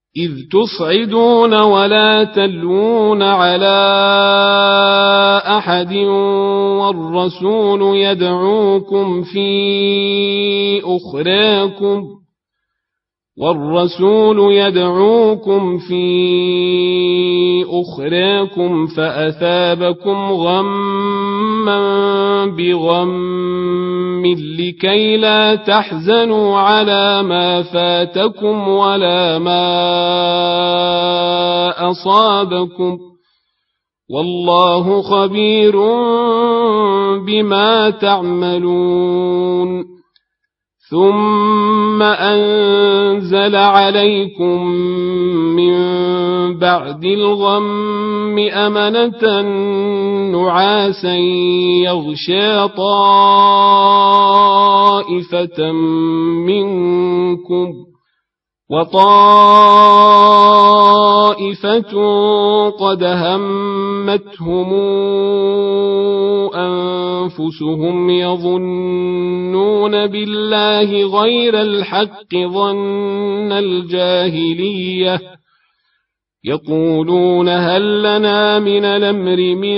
إذ تصعدون ولا تلوون على أحد والرسول يدعوكم في أخراكم فأثابكم غما بغم لكي لا تحزنوا على ما فاتكم ولا ما أصابكم والله خبير بما تعملون ثم أنزل عليكم من بعد الغم أمنة نعاسا يغشى طائفة منكم وطائفة قد همتهم أنفسهم يظنون بالله غير الحق ظن الجاهلية يقولون هل لنا من الأمر من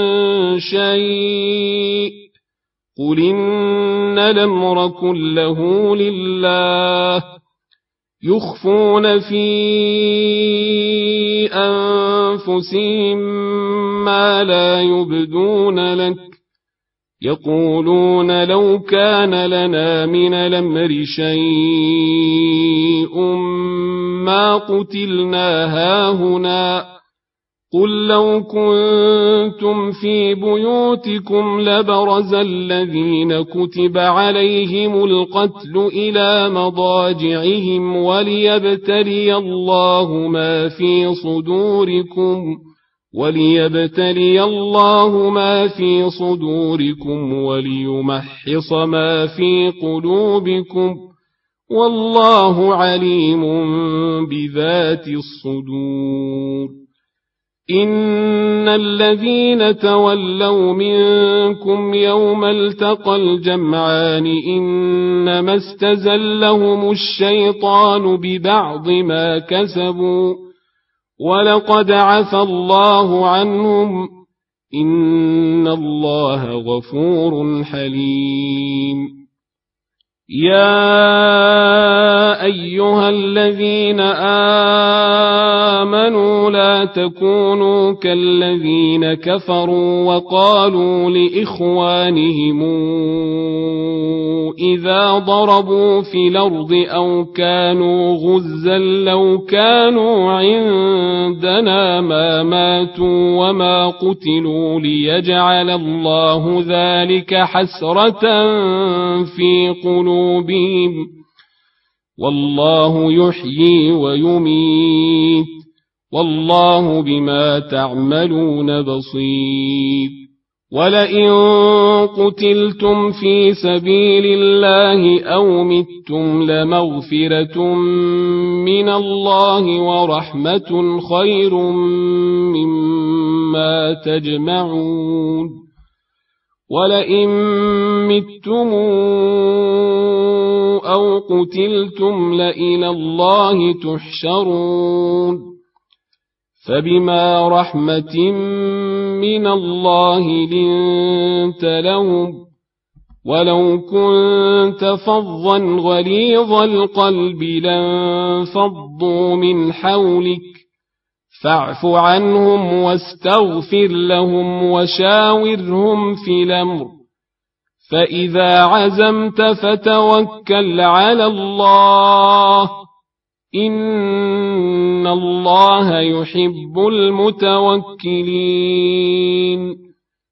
شيء قل إن الأمر كله لله يخفون في أنفسهم ما لا يبدون لك يقولون لو كان لنا من الأمر شيء ما قتلنا هاهنا قل لو كنتم في بيوتكم لبرز الذين كتب عليهم القتل إلى مضاجعهم وليبتلي الله ما في صدوركم وليمحص ما في قلوبكم والله عليم بذات الصدور إن الذين تولوا منكم يوم التقى الجمعان إنما استزلهم الشيطان ببعض ما كسبوا ولقد عفى الله عنهم إن الله غفور حليم يا أيها الذين آمنوا لا تكونوا كالذين كفروا وقالوا لإخوانهم إذا ضربوا في الأرض أو كانوا غزا لو كانوا عندنا ما ماتوا وما قتلوا ليجعل الله ذلك حسرة في قلوبهم والله يحيي ويميت والله بما تعملون بصير ولئن قتلتم في سبيل الله أو متم لمغفرة من الله ورحمة خير مما تجمعون ولئن متم أو قتلتم لإلى الله تحشرون فبما رحمة من الله لنت لهم ولو كنت فظا غليظ القلب لانفضوا من حولك فاعف عنهم واستغفر لهم وشاورهم في الأمر فإذا عزمت فتوكل على الله إن الله يحب المتوكلين